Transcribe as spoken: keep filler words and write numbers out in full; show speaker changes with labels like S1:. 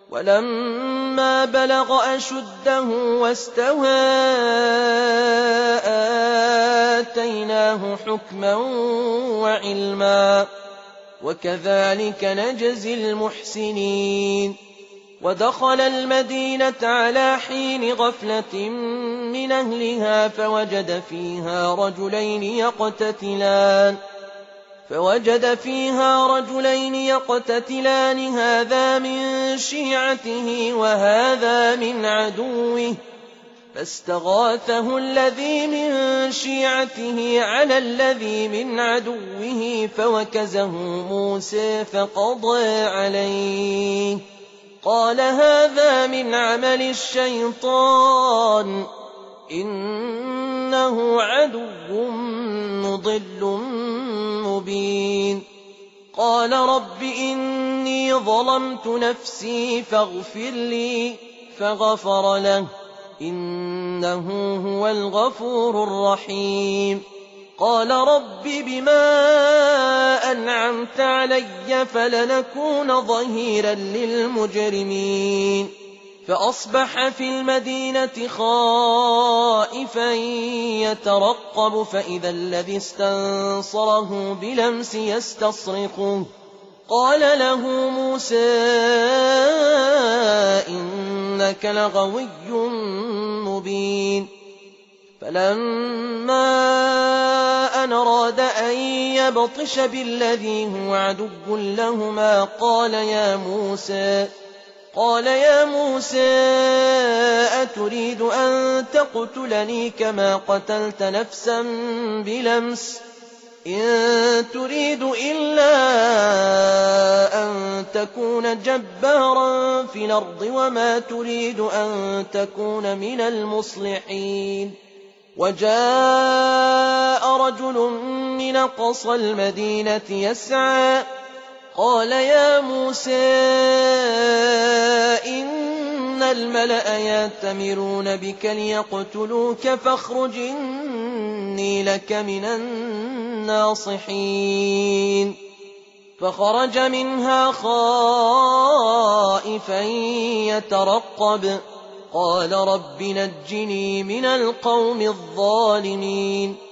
S1: ولما بلغ أشده واستوى آتيناه حكما وعلما وكذلك نجزي المحسنين. ودخل المدينة على حين غفلة من أهلها فوجد فيها رجلين يقتتلان فوجد فيها رجلين يقتتلان هذا من شيعته وهذا من عدوه فاستغاثه الذي من شيعته على الذي من عدوه فوكزه موسى فقضى عليه قال هذا من عمل الشيطان إنه عدو مضل مبين. قال رب إني ظلمت نفسي فاغفر لي فغفر له إنه هو الغفور الرحيم. قال رب بما أنعمت علي فلنكون ظهيرا للمجرمين. فأصبح في المدينة خائفا يترقب فإذا الذي استنصره بلمس يستصرخه قال له موسى إنك لغوي مبين. فلما أن أراد أن يبطش بالذي هو عدو لهما قال يا موسى قال يا موسى أتريد أن تقتلني كما قتلت نفسا بلمس إن تريد إلا أن تكون جبارا في الأرض وما تريد أن تكون من المصلحين. وجاء رجل من أقصى المدينة يسعى قال يا موسى إن الملأ يأتمرون بك ليقتلوك فاخرج إني لك من الناصحين. فخرج منها خائفا يترقب قال رب نجني من القوم الظالمين.